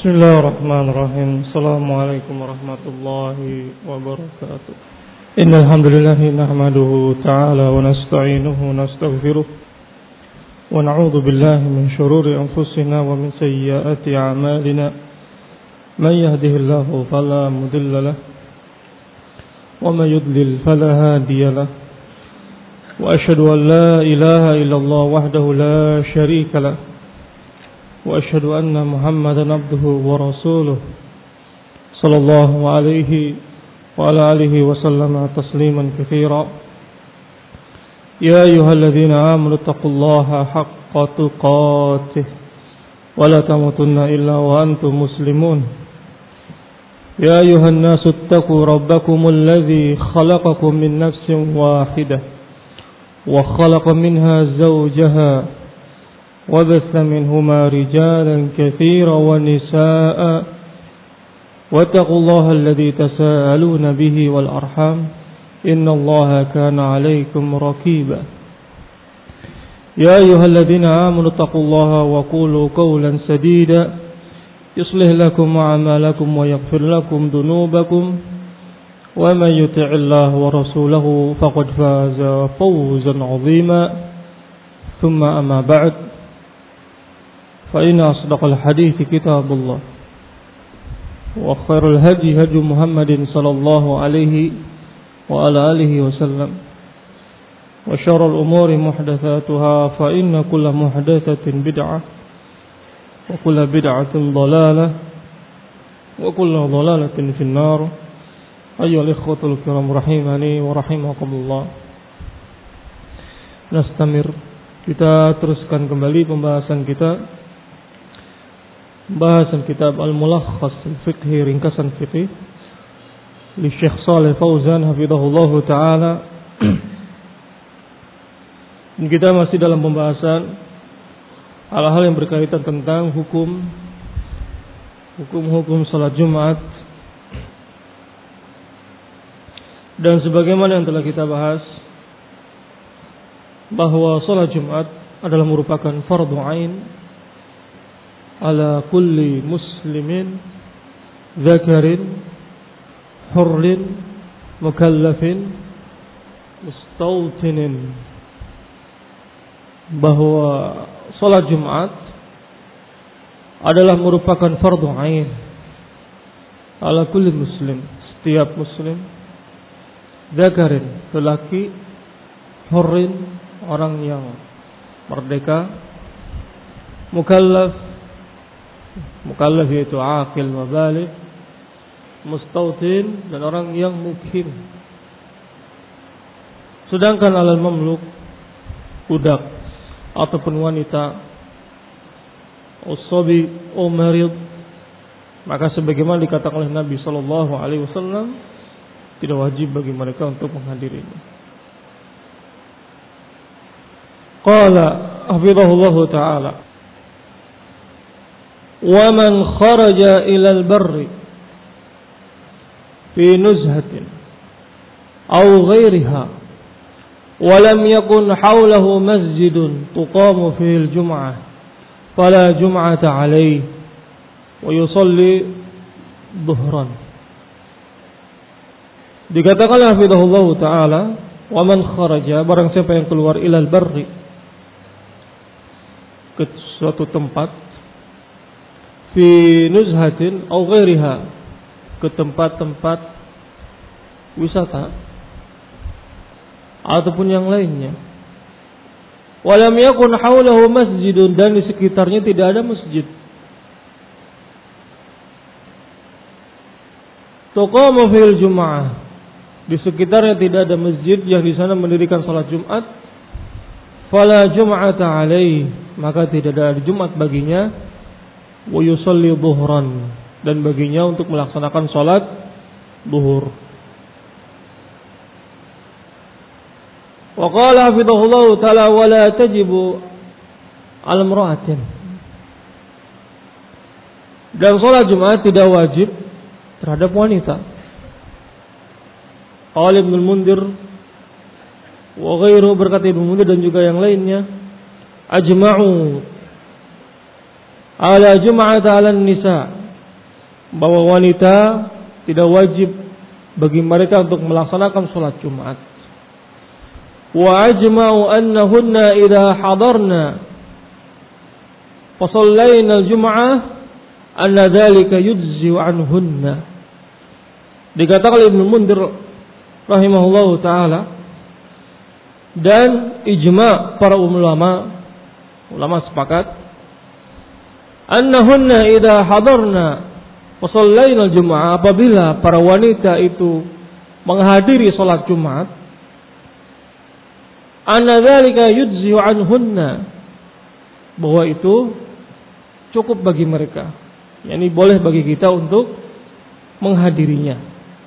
Bismillahirrahmanirrahim. Assalamualaikum warahmatullahi wabarakatuh. Innal hamdalillah nahmaduhu ta'ala wa nasta'inuhu wa nastaghfiruh wa na'udzu billahi min shururi anfusina wa min sayyiati a'malina. Man yahdihillahu fala mudilla lahu wa man yudlil fala hadiya lahu. Wa asyhadu an la ilaha illallah wahdahu la syarika lahu. وأشهد أن محمدا عبده ورسوله صلى الله عليه وعلى آله وسلم تسليما كثيرا يا أيها الذين آمنوا اتقوا الله حق تقاته ولا تموتن إلا وأنتم مسلمون يا أيها الناس اتقوا ربكم الذي خلقكم من نفس واحدة وخلق منها زوجها وبث منهما رجالا كثيرا ونساء واتقوا الله الذي تساءلون به والأرحام إن الله كان عليكم رقيبا يا أيها الذين آمنوا اتقوا الله وقولوا قولا سديدا يصلح لكم أعمالكم ويغفر لكم ذنوبكم ومن يطع الله ورسوله فقد فاز فوزا عظيما ثم أما بعد فإن أصدق الحديث كتاب الله وخير الهدي هدي محمد صلى الله عليه وعلى آله وسلم وشر الأمور محدثاتها فإن كل محدثة بدعة وكل بدعة ضلالة وكل ضلالة في النار أيها الإخوة الكرام رحمني ورحمكم الله. Nastamir, kita teruskan kembali pembahasan kitab Al-Mulakhas Al-Fiqhi, ringkasan fiqih li Syekh Shalih Fauzan hafizahullahu taala. Kita masih dalam pembahasan hal-hal yang berkaitan tentang hukum salat Jumat. Dan sebagaimana yang telah kita bahas bahwa salat Jumat adalah merupakan fardhu ain ala kulli muslimin dzakarin hurrin mukallafin mustawtinin, bahwa salat Jumat adalah merupakan fardhu ain ala kulli muslim, setiap muslim, dzakarin, lelaki, hurrin, orang yang merdeka, mukallaf yaitu aqil wa baligh, mustautin, dan orang yang mukim. Sedangkan alal mamluk, budak ataupun wanita, usabi o marid, maka sebagaimana dikatakan oleh Nabi sallallahu alaihi wasallam, tidak wajib bagi mereka untuk menghadirinya. Qala hafizahullahu ta'ala, wa man kharaja ila al-barri fi nuzhatin aw ghayriha wa lam yakun hawlahu masjidun tuqamu fihi al-jum'ah fala jum'ata alayhi wa yusalli dhuhran. Dikatakan hafizahullahu ta'ala, wa man kharaja, barang siapa yang keluar ila al-barri, ke suatu tempat, fi nuzhatin aw ghairiha, ke tempat-tempat wisata ataupun yang lainnya, walam yakun haulahu masjidun, dan di sekitarnya tidak ada masjid, tuqamu fil jum'ah, di sekitarnya tidak ada masjid yang di sana mendirikan salat Jumat, fala jum'ata alaihi, maka tidak ada Jumat baginya, wa yusalli dhuhran, dan baginya untuk melaksanakan salat zuhur. Wa qala hafizahullahu ta'ala, wa la tajibu al imra'atin, dan salat Jumat tidak wajib terhadap wanita. Qala Ibnu Mundir wa ghairuhu, berkata Ibnu Mundir dan juga yang lainnya, ajma'u ala jum'at ala nisa, bahwa wanita tidak wajib bagi mereka untuk melaksanakan salat Jumat. Wa ajma'u annahunna idza hadarna fa shallaina al-jum'ah anna dzalika yujzi anhunna. Dikatakan Ibnu Mundir rahimahullahu taala, dan ijma' para ulama sepakat annahunna idza hadarna wa shallaina al-jum'ah, apabila para wanita itu menghadiri salat Jumat, anna dzalika yujzi anhunna, bahwa itu cukup bagi mereka, yakni boleh bagi kita untuk menghadirinya.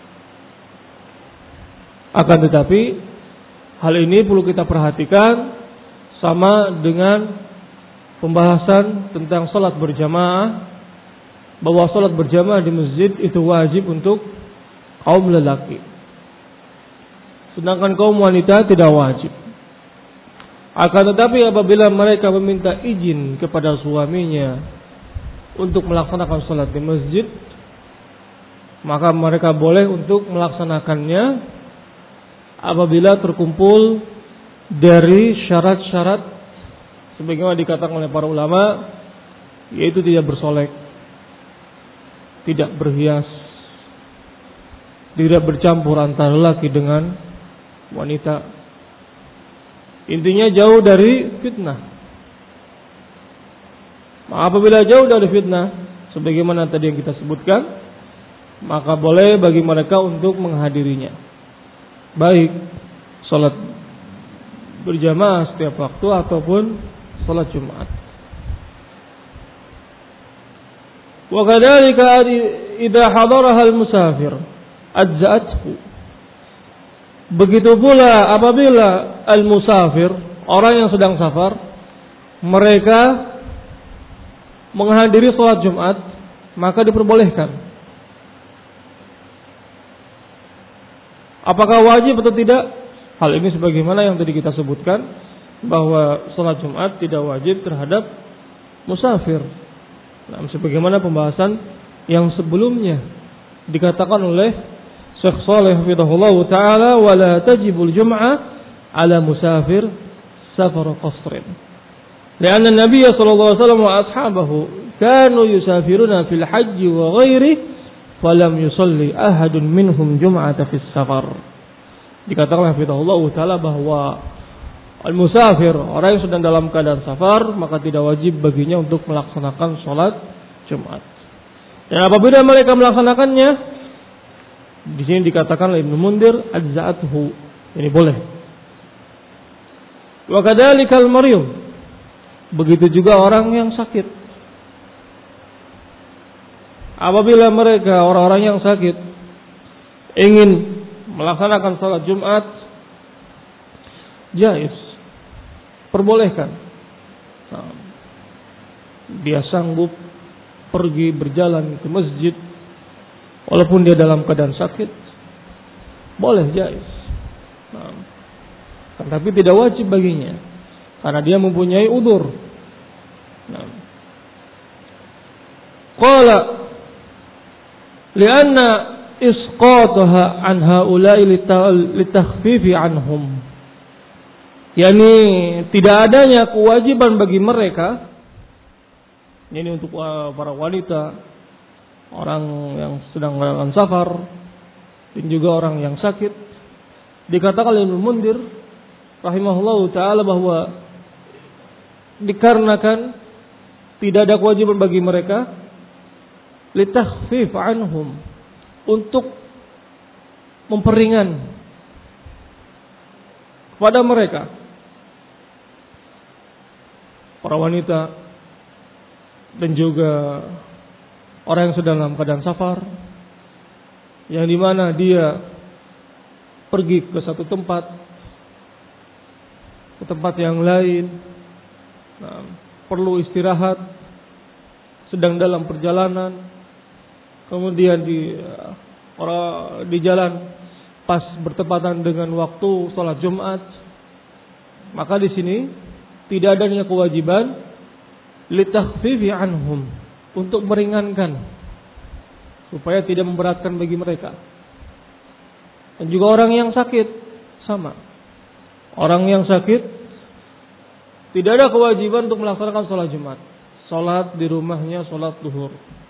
Akan tetapi hal ini perlu kita perhatikan sama dengan pembahasan tentang salat berjamaah, bahwa salat berjamaah di masjid itu wajib untuk kaum lelaki, sedangkan kaum wanita tidak wajib. Akan tetapi apabila mereka meminta izin kepada suaminya untuk melaksanakan salat di masjid, maka mereka boleh untuk melaksanakannya apabila terkumpul dari syarat-syarat sebagaimana dikatakan oleh para ulama, yaitu tidak bersolek, tidak berhias, tidak bercampur antara laki dengan wanita. Intinya jauh dari fitnah. Apabila jauh dari fitnah, sebagaimana tadi yang kita sebutkan, maka boleh bagi mereka untuk menghadirinya, baik salat berjamaah setiap waktu ataupun salat Jumat. Wa kadzalika idza hadaraha al-musafir ajza'athu. Begitu pula apabila al-musafir, orang yang sedang safar, mereka menghadiri salat Jumat, maka diperbolehkan. Apakah wajib atau tidak? Hal ini sebagaimana yang tadi kita sebutkan, bahwa salat Jumat tidak wajib terhadap musafir. Nah, sebagaimana pembahasan yang sebelumnya dikatakan oleh Syekh Shalih hafizahullah taala, wala tajibul jum'ah ala musafir safar qasrin. Karena Nabi sallallahu alaihi wasallam wa ashabahu kanu yusafiruna fil haji wa ghairi falam yusalli ahadun minhum jum'ata fis safar. Dikatakan hafizahullah taala bahwa al-musafir, orang yang sedang dalam keadaan safar, maka tidak wajib baginya untuk melaksanakan salat Jumat. Dan apabila mereka melaksanakannya, di sini dikatakan oleh Ibnu Mundir ajza'atuhu, ini boleh. Wa kadzalikal marid, begitu juga orang yang sakit. Apabila mereka orang-orang yang sakit ingin melaksanakan salat Jumat, jaiz, perbolehkan. Nah, dia sanggup pergi berjalan ke masjid walaupun dia dalam keadaan sakit, boleh, jaiz. Nah, tapi tidak wajib baginya karena dia mempunyai udzur. Nah, qala lianna isqataha an haula'i litakhfifi anhum, yakni tidak adanya kewajiban bagi mereka, ini untuk para wanita, orang yang sedang dalam safar, dan juga orang yang sakit. Dikatakan oleh Ibnu Mundir rahimahullahu taala bahwa dikarenakan tidak ada kewajiban bagi mereka, litakhfif anhum, untuk memperingan kepada mereka, para wanita dan juga orang yang sedang dalam keadaan safar, yang dimana dia pergi ke satu tempat, ke tempat yang lain, nah, perlu istirahat, sedang dalam perjalanan, kemudian di jalan pas bertepatan dengan waktu salat Jumat, maka di sini tidak adanya kewajiban litakhfifi anhum, untuk meringankan supaya tidak memberatkan bagi mereka. Dan juga orang yang sakit sama. Orang yang sakit tidak ada kewajiban untuk melaksanakan sholat Jumat. Sholat di rumahnya, sholat duhur.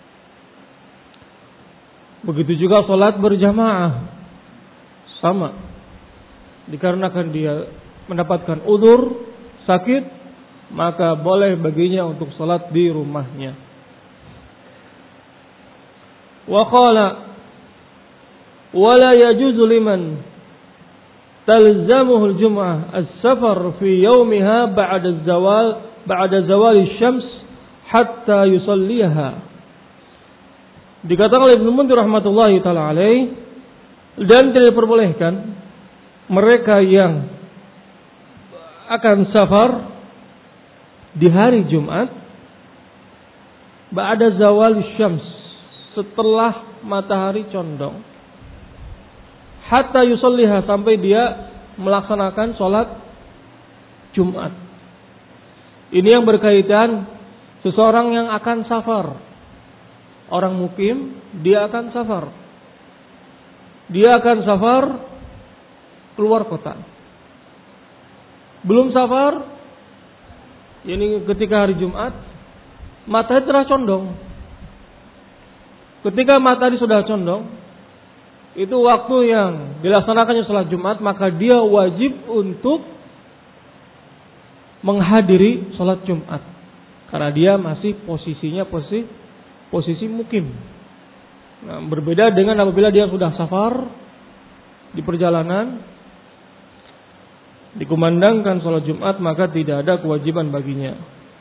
Begitu juga sholat berjamaah, sama. Dikarenakan dia mendapatkan udzur, sakit, maka boleh baginya untuk sholat di rumahnya. Wa qala wala yajuzu liman talzamuhu al-jum'ah as-safar fi yawmiha ba'da zawal asy-syams hatta yusalliha. Dikatakan oleh Ibnu Munzir rahmatullahi taala alaih, dan tidak diperbolehkan mereka yang akan safar di hari Jumat ba'da zawal syams, setelah matahari condong, hatta yusalliha, sampai dia melaksanakan sholat Jumat. Ini yang berkaitan seseorang yang akan safar. Orang mukim, dia akan safar. Dia akan safar keluar kota. Belum safar, ini ketika hari Jumat, matahari telah condong. Ketika matahari sudah condong, itu waktu yang dilaksanakannya sholat Jumat, maka dia wajib untuk menghadiri sholat Jumat. Karena dia masih posisinya posisi mukim. Nah, berbeda dengan apabila dia sudah safar di perjalanan, dikumandangkan sholat Jumat, maka tidak ada kewajiban baginya.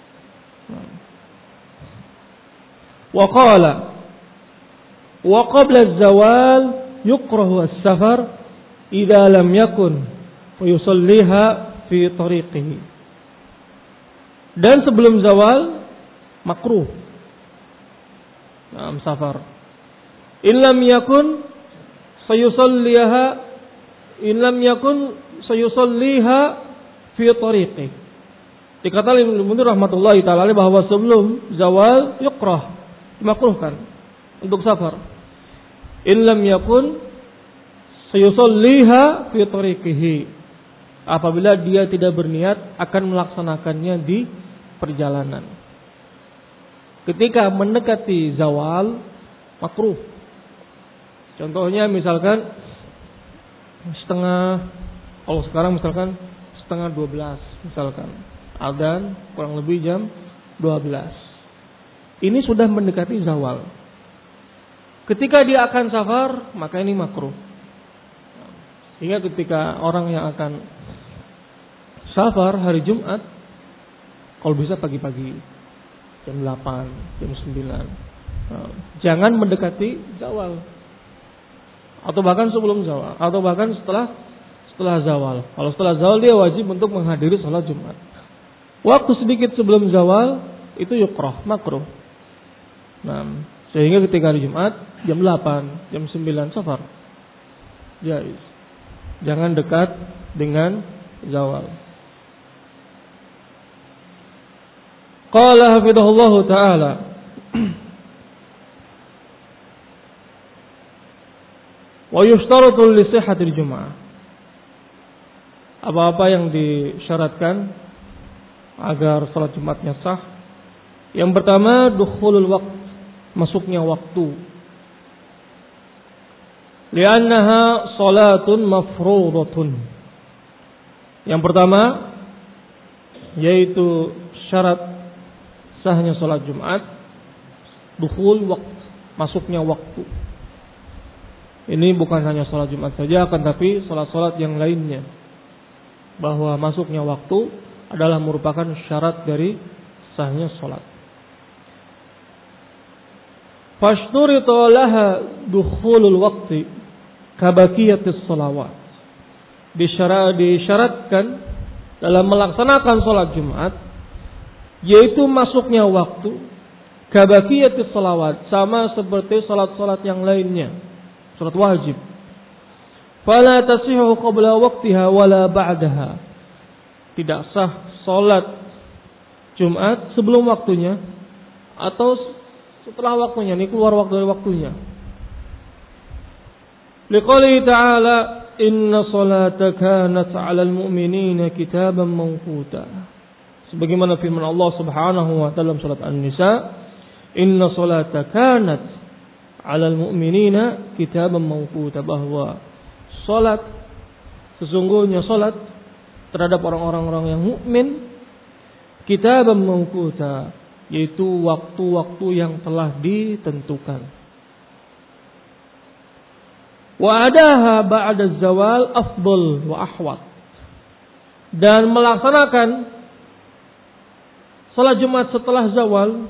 Wa qala wa qabla az-zawal yukrahu as-safar idza lam yakun fa yusalliha fi tariqihi. Dan sebelum zawal makruh safar. In lam yakun sayusalliha fi tariqi. Dikatakan Ibnu Munzir rahmatullahi taala bahwa sebelum zawal yukrah, dimakruhkan untuk safar. In lam yakun sayusalliha fi tariqihi. Apabila dia tidak berniat akan melaksanakannya di perjalanan. Ketika mendekati zawal makruh. Contohnya misalkan kalau sekarang misalkan 11:30 misalkan, adzan kurang lebih jam 12. Ini sudah mendekati zawal. Ketika dia akan safar, maka ini makruh. Sehingga ketika orang yang akan safar hari Jumat, kalau bisa pagi-pagi, jam 8, jam 9. Jangan mendekati zawal. Atau bahkan sebelum zawal, atau bahkan setelah zawal. Kalau setelah zawal dia wajib untuk menghadiri salat Jumat. Waktu sedikit sebelum zawal itu yukrah, makruh. Nah, sehingga ketika hari Jumat jam 8, jam 9 safar. Jaiz. Jangan dekat dengan zawal. Qala hafidhahullahu ta'ala wa yushtaratu li sihhatil jum'ah. Apa-apa yang disyaratkan agar salat Jumatnya sah. Yang pertama, dukhulul waqt, masuknya waktu. Li'annaha salatun mafruḍatun. Yang pertama yaitu syarat sahnya salat Jumat, dukhul waqt, masuknya waktu. Ini bukan hanya salat Jumat saja, akan tapi salat-salat yang lainnya. Bahwa masuknya waktu adalah merupakan syarat dari sahnya salat. Fashturita laha dukhulul waqti kabaqiyatis shalawat. Disyaratkan dalam melaksanakan salat Jumat yaitu masuknya waktu kabaqiyatis shalawat, sama seperti salat-salat yang lainnya, salat wajib. Fala tasihu qabla waqtiha wala ba'daha. Tidak sah salat Jumat sebelum waktunya atau setelah waktunya, ini keluar waktu dari waktunya. Liqouli ta'ala inna salata kanat 'alal mu'minina kitaban mawquta. Sebagaimana firman Allah Subhanahu wa taala dalam surat An-Nisa, inna salata kanat 'alal mu'minina kitaban mawquta, bahwa salat, sesungguhnya salat terhadap orang-orang yang mukmin kitaban mawquta, yaitu waktu-waktu yang telah ditentukan. Wa adaha ba'da zawal afdal wa ahwat, dan melaksanakan salat Jumat setelah zawal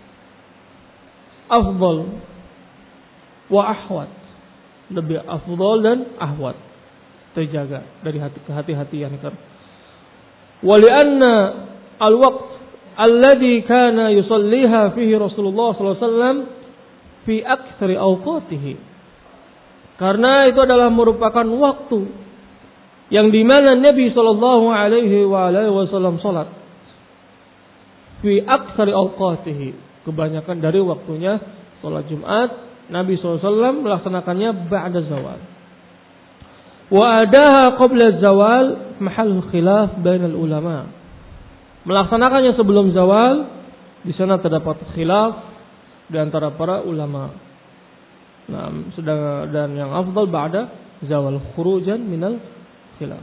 afdal wa ahwat, lebih afdal dan ahwat, terjaga dari kehati-hatian. Wa li'anna al-waqt alladhi kana yusalliha fihi Rasulullah sallallahu alaihi wasallam fi aktsari awqatihi, karena itu adalah merupakan waktu yang dimana Nabi sallallahu alaihi wasallam salat fi aktsari awqatihi, kebanyakan dari waktunya salat Jumat Nabi sallallahu alaihi wasallam melaksanakannya ba'da zawal. Wa adaha qabla zawal mahal khilaf bainal ulama, melaksanakannya sebelum zawal di sana terdapat khilaf di antara para ulama. Nah, sedang dan yang afdal ba'da zawal khurujan minal khilaf.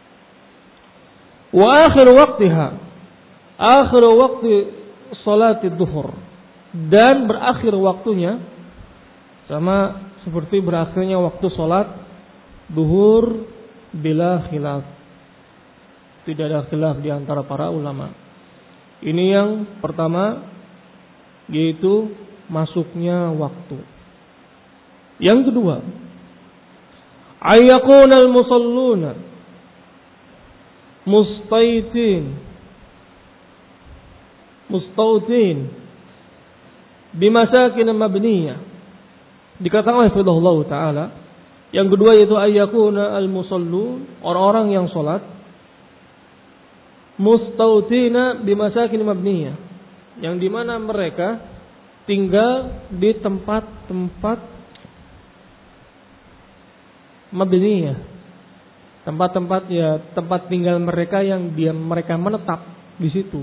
Wa akhir waqtiha, akhir waqti salat dhuhr, dan berakhir waktunya sama seperti berakhirnya waktu salat duhur bila khilaf. Tidak ada khilaf di antara para ulama. Ini yang pertama, yaitu masuknya waktu. Yang kedua, ayyakunal musalluna mustautin bimasakin mabniyah. Dikatakan oleh Allah Ta'ala, yang kedua yaitu ayyakuna al-musallun, orang-orang yang salat mustautina bimasakin mabniyah, yang dimana mereka tinggal di tempat-tempat mabniyah, tempat-tempat ya tempat tinggal mereka yang mereka menetap di situ.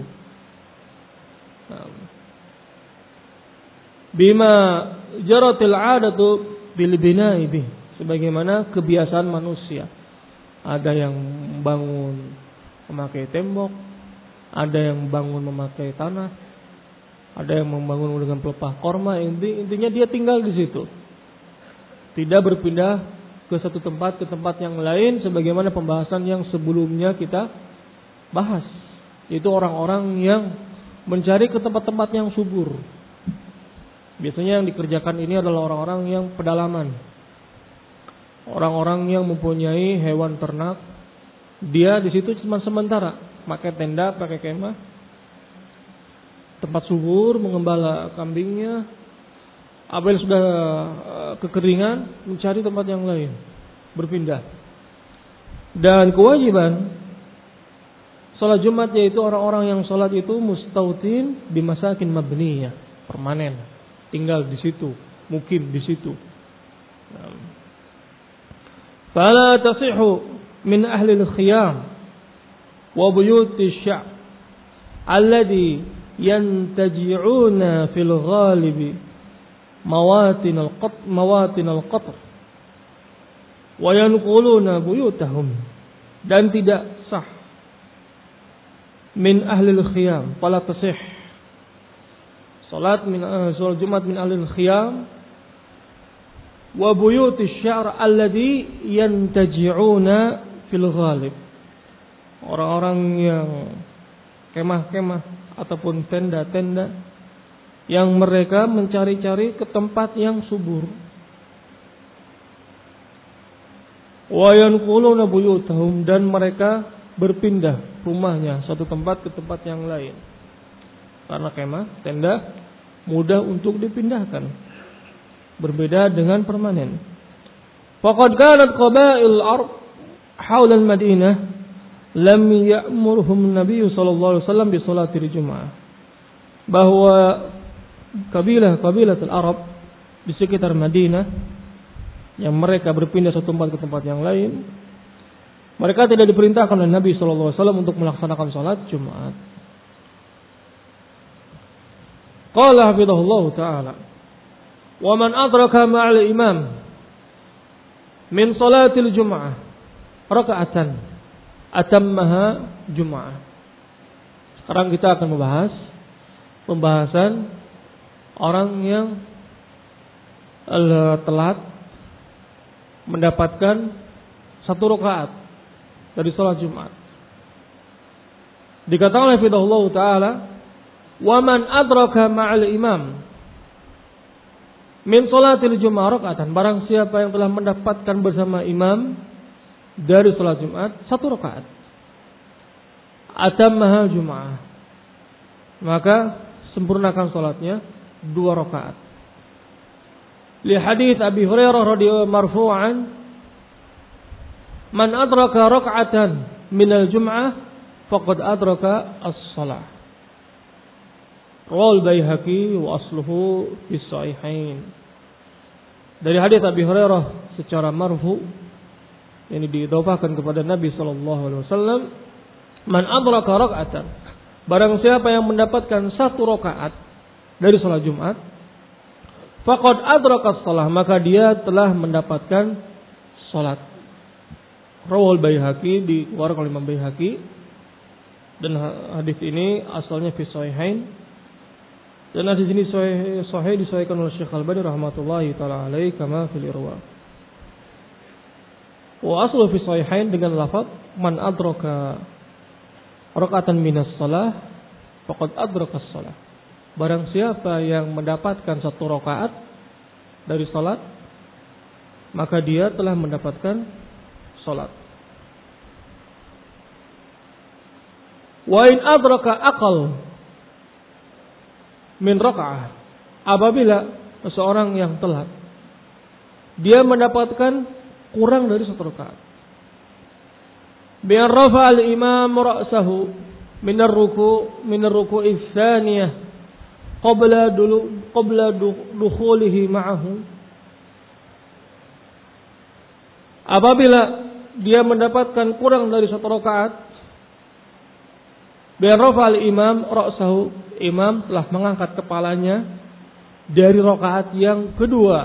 Bima jaratil 'adatu bil bina'i bih, sebagaimana kebiasaan manusia. Ada yang bangun memakai tembok, ada yang bangun memakai tanah, ada yang membangun dengan pelepah korma. Intinya dia tinggal di situ, tidak berpindah ke satu tempat ke tempat yang lain, sebagaimana pembahasan yang sebelumnya kita bahas, yaitu orang-orang yang mencari ke tempat-tempat yang subur. Biasanya yang dikerjakan ini adalah orang-orang yang pedalaman, orang-orang yang mempunyai hewan ternak. Dia di situ cuma sementara, pakai tenda, pakai kemah, tempat subur, mengembala kambingnya. Apabila sudah kekeringan, mencari tempat yang lain, berpindah. Dan kewajiban salat Jumat yaitu orang-orang yang salat itu mustautin di masakin mabniyah, permanen, tinggal di situ, mukim di situ. Fala tasihhu min ahli al-khiyam wa buyut asy-sya'b alladhi yantaji'una fil ghalibi mawatin al-qatr wa yanquluna buyutahum, dan tidak sah min ahli al-khiyam, fala tasih salat Jumat min ahli al-khiyam wa buyut asy-sya'r alladhi yantaji'una fil ghalib, orang-orang yang kemah-kemah ataupun tenda-tenda yang mereka mencari-cari ke tempat yang subur. Wa yanquluna buyutahum, dan mereka berpindah rumahnya satu tempat ke tempat yang lain. Karena kemah, tenda mudah untuk dipindahkan, berbeda dengan permanen. Faqad kanat qaba'il arab haula al-Madinah lam ya'murhum Nabi sallallahu alaihi wasallam bi salatil Jumu'ah, bahwa kabilah-kabilah Arab di sekitar Madinah yang mereka berpindah satu tempat ke tempat yang lain, mereka tidak diperintahkan oleh Nabi SAW untuk melaksanakan salat Jumat. Qala hafidhahullah ta'ala, wa man adraka ma'al imam min salatil jum'ah raka'atan atammaha jum'ah. Sekarang kita akan membahas pembahasan orang yang telat mendapatkan satu rakaat dari salat Jumat. Dikatakan oleh hafidhahullah ta'ala, wa man adraka ma'al imam min salatil jum'ah raka'atan, barang siapa yang telah mendapatkan bersama imam dari salat Jumat satu rakaat, atammaha jum'ah, maka sempurnakan salatnya 2 rakaat. Li hadits Abi Hurairah radhiyallahu marfu'an, man adraka raka'atan minal jum'ah faqad adraka as-shalah. Rawal Baihaqi wa asluhu fis sahihain. Dari hadis Abi Hurairah secara marfu, ini diidhafahkan kepada Nabi sallallahu alaihi wasallam, man adraka raka'atan, barang siapa yang mendapatkan satu rakaat dari salat Jumat, faqad adraka as-shalah, maka dia telah mendapatkan salat. Rawal Baihaqi, dikeluarkan oleh Imam Baihaqi, dan hadis ini asalnya fi sahihain. Dan hadis ini sahih disahihkan oleh Syekh Al-Albani rahmatullahi taala alaihi kama fil Irwa. Wa aslu fi sahihain dengan lafaz man adraka raka'atan minas shalah faqad adraka as-shalah. Barang siapa yang mendapatkan satu rakaat dari salat, maka dia telah mendapatkan salat. Wa in adraka aqal min raka'ah, apabila seseorang yang telat dia mendapatkan kurang dari satu rakaat, bi rafa al-imam ra'sahu min ar-ruku'i tsaniyah qabla dukhulihi ma'ahu, apabila dia mendapatkan kurang dari satu rakaat, bi rafa al-imam ra'sahu, imam telah mengangkat kepalanya dari rakaat yang kedua,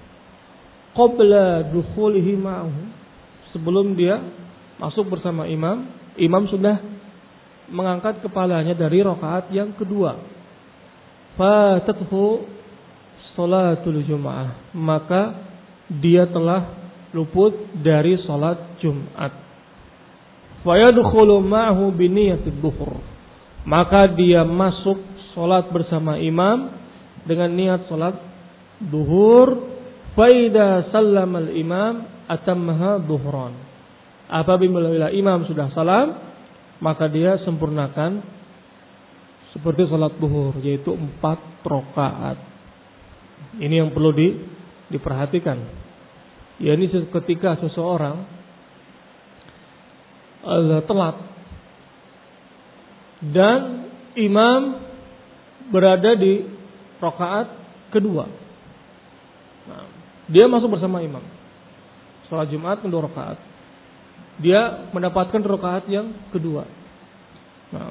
qabla dukhulihi ma'ahu, sebelum dia masuk bersama imam, imam sudah mengangkat kepalanya dari rakaat yang kedua. Fatathu sholatul jum'ah, maka dia telah luput dari salat Jumat. Fayadkhulu ma'ahu biniyatid duhur, maka dia masuk salat bersama imam dengan niat salat duhur. Faida sallamal imam atammaha duhran, apabila imam sudah salam, maka dia sempurnakan seperti salat duhur, yaitu 4 rakaat. Ini yang perlu diperhatikan. Ya, ini ketika seseorang telat dan imam berada di rakaat kedua. Nah, dia masuk bersama imam salat Jumat 2 rakaat. Dia mendapatkan rakaat yang kedua. Nah,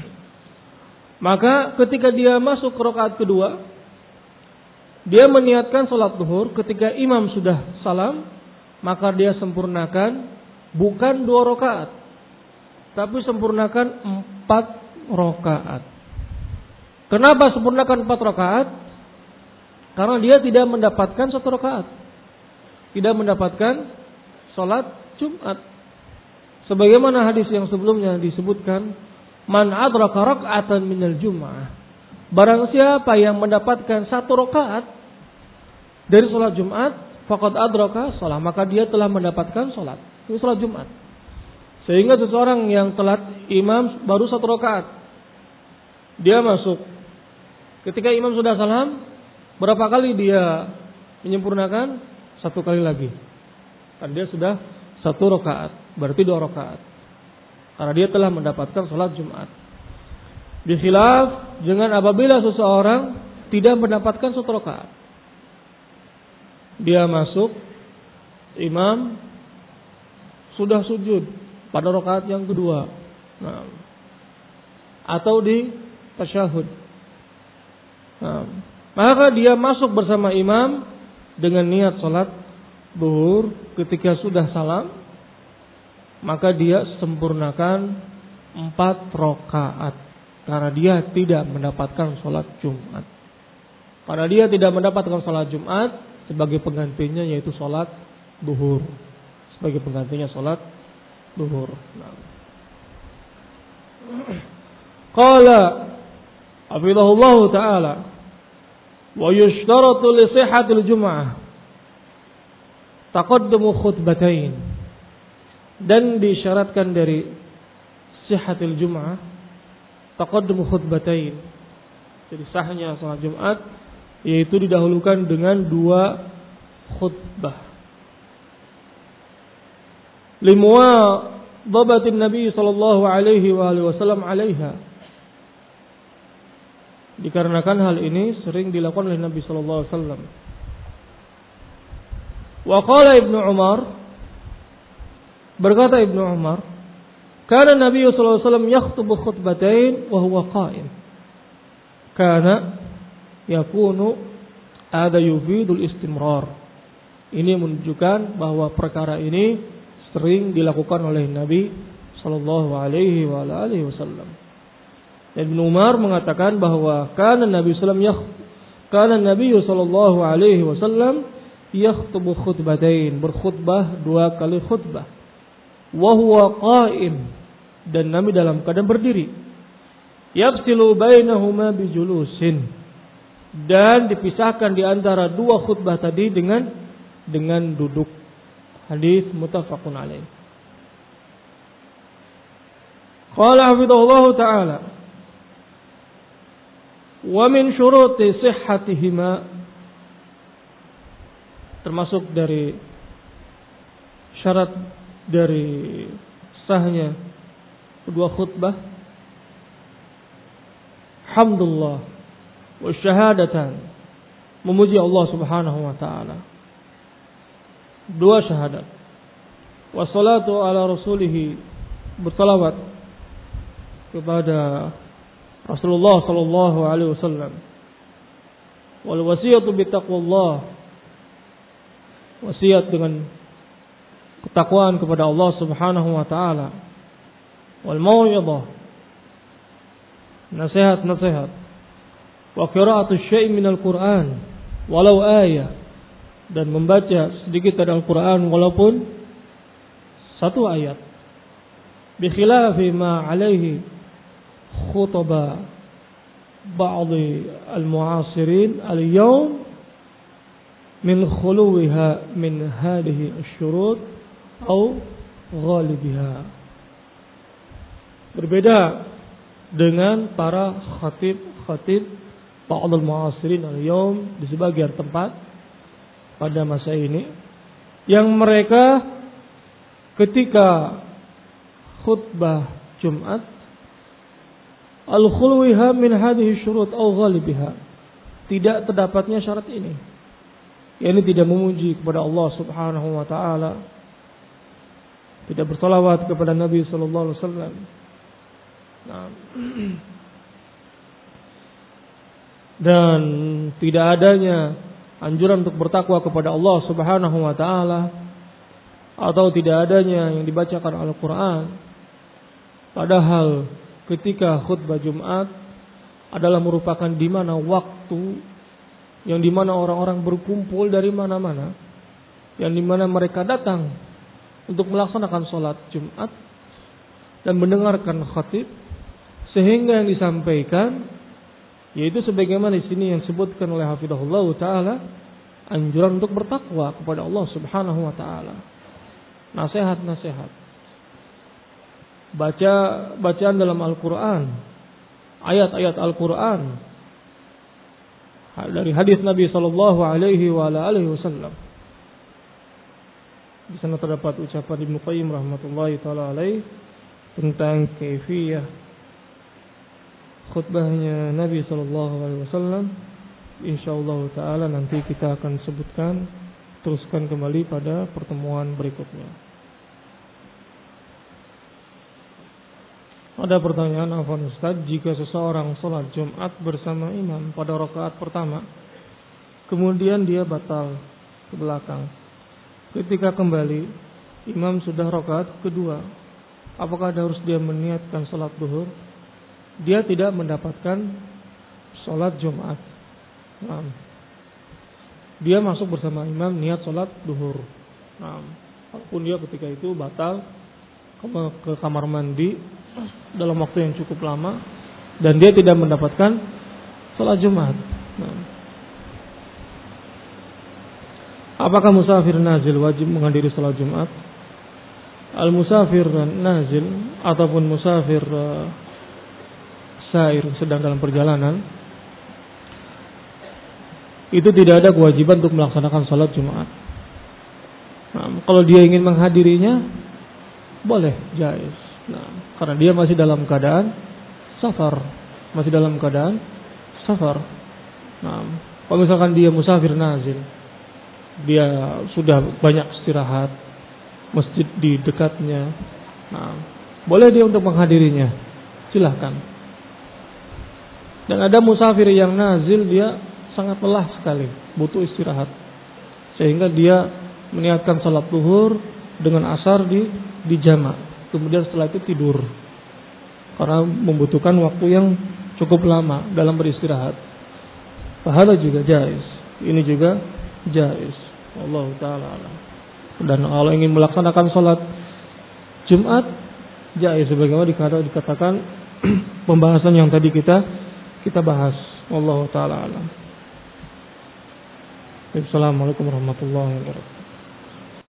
maka ketika dia masuk ke rakaat kedua, dia meniatkan salat zuhur. Ketika imam sudah salam, maka dia sempurnakan bukan 2 rakaat, tapi sempurnakan 4 rakaat. Kenapa sempurnakan 4 rakaat? Karena dia tidak mendapatkan 1 rakaat, tidak mendapatkan salat Jumat. Sebagaimana hadis yang sebelumnya disebutkan, man adraka rak'atan minal jum'ah, barang siapa yang mendapatkan 1 rakaat dari salat Jumat, faqad adraka shalah, maka dia telah mendapatkan salat. Itu salat Jumat. Sehingga seseorang yang telat imam baru 1 rakaat, dia masuk. Ketika imam sudah salam, berapa kali dia menyempurnakan? 1 kali lagi. Dan dia sudah 1 rakaat, berarti 2 rakaat. Karena dia telah mendapatkan salat Jumat. Bikhilaf dengan apabila seseorang tidak mendapatkan 1 rakaat. Dia masuk imam sudah sujud pada rakaat yang kedua, nah, atau di tasyahud, nah, maka dia masuk bersama imam dengan niat salat zuhur. Ketika sudah salam, maka dia sempurnakan 4 rakaat, karena dia tidak mendapatkan salat Jumat. Karena dia tidak mendapatkan salat Jumat, sebagai penggantinya yaitu salat zuhur. Sebagai penggantinya salat zuhur. Nah. Qala hafizahullah taala wa yushtaratu li sihhatil jum'ah taqaddumu khutbatain, dan disyaratkan dari sihhatil jum'ah taqaddumu khutbatain, jadi sahnya salat Jumat yaitu didahulukan dengan 2 khutbah. Limuwa dhabatin Nabi sallallahu alaihi wasallam 'alaiha, dikarenakan hal ini sering dilakukan oleh Nabi sallallahu alaihi wasallam. Wa qala Ibnu Umar, berkata Ibnu Umar, kana Nabi sallallahu alaihi wasallam yakhutubu khutbatain wa huwa qa'im. Kana yakunu ada yufidul istimrar. Ini menunjukkan bahwa perkara ini sering dilakukan oleh Nabi sallallahu alaihi wasallam. Dan Ibnu Umar mengatakan bahwa kana Nabi sallallahu alaihi wasallam yakhutubu khutbatain, berkhutbah 2 kali khutbah. Wa huwa qa'im, dan Nabi dalam keadaan berdiri. Yafsilu bainahuma bijulusin, dan dipisahkan di antara 2 khutbah tadi dengan duduk. Hadis muttafaqun alaih. Qala hafizahullah taala wa min syuruti sihhatihima, termasuk dari syarat dari sahnya kedua khutbah, hamdulillah wa syahadatan, memuji Allah Subhanahu wa taala, 2 syahadat, wa salatu ala rasulih, bersalawat kepada Rasulullah sallallahu alaihi wasallam, wal wasiyatu bi taqwallah, wasiat dengan ketakwaan kepada Allah Subhanahu wa taala, wal mau'izah, nasihat, wa qira'atu syai' minal Qur'an walau ayah, dan membaca sedikit dari Al-Qur'an walaupun 1 ayat. Bi khilafi ma alaihi khutaba ba'd al-mu'asirin al-yawm min khuluwiha min hadhihi asy-syurut atau ghalibiha. Berbeda dengan para khatib ba'd al-mu'asirin al-yawm, di sebagian tempat pada masa ini, yang mereka ketika khutbah Jumat al-khulwiha min hadhihi syurut au ghalibiha, tidak terdapatnya syarat ini, yakni tidak memuji kepada Allah Subhanahu wa taala, tidak bersalawat kepada Nabi sallallahu alaihi wasallam. Nah, dan tidak adanya anjuran untuk bertakwa kepada Allah Subhanahu wa taala, atau tidak adanya yang dibacakan Al-Qur'an. Padahal ketika khutbah Jumat adalah merupakan di mana waktu yang di mana orang-orang berkumpul dari mana-mana, yang di mana mereka datang untuk melaksanakan sholat Jumat dan mendengarkan khatib, sehingga yang disampaikan yaitu sebagaimana di sini yang disebutkan oleh hafizahullah taala, anjuran untuk bertakwa kepada Allah Subhanahu wa taala. Nasihat-nasihat, bacaan dalam Al-Qur'an, ayat-ayat Al-Qur'an dari hadis Nabi sallallahu alaihi wasallam. Di sana terdapat ucapan Ibnu Qayyim rahmatullahi taala alaih tentang kaifiyah khutbahnya Nabi sallallahu alaihi wasallam. Insyaallah taala nanti kita akan sebutkan teruskan kembali pada pertemuan berikutnya. Ada pertanyaan, afwan Ustaz, jika seseorang sholat Jumat bersama imam pada rakaat pertama, kemudian dia batal ke belakang, ketika kembali imam sudah rakaat kedua, apakah harus dia meniatkan sholat zuhur? Dia tidak mendapatkan sholat Jumat. Nah, dia masuk bersama imam niat sholat zuhur. Nah, walaupun dia ketika itu batal ke kamar mandi dalam waktu yang cukup lama dan dia tidak mendapatkan sholat Jumat. Nah, apakah musafir nazil wajib menghadiri sholat Jumat? Al-musafir nazil ataupun musafir sair, sedang dalam perjalanan, itu tidak ada kewajiban untuk melaksanakan sholat Jumat. Nah, kalau dia ingin menghadirinya, boleh, jaiz. Nah, karena dia masih dalam keadaan safar, Nah, kalau misalkan dia musafir nazil, dia sudah banyak istirahat, masjid di dekatnya, nah, boleh dia untuk menghadirinya, silahkan. Dan ada musafir yang nazil, dia sangat lelah sekali, butuh istirahat, sehingga dia meniatkan salat zuhur dengan asar di jamak, kemudian setelah itu tidur karena membutuhkan waktu yang cukup lama dalam beristirahat. Pahala juga jaiz, ini juga jaiz. Allah Ta'ala alam. Dan kalau ingin melaksanakan salat Jumat, jaiz sebagaimana dikatakan pembahasan yang tadi kita bahas. Allah Ta'ala alam. Assalamualaikum warahmatullahi wabarakatuh.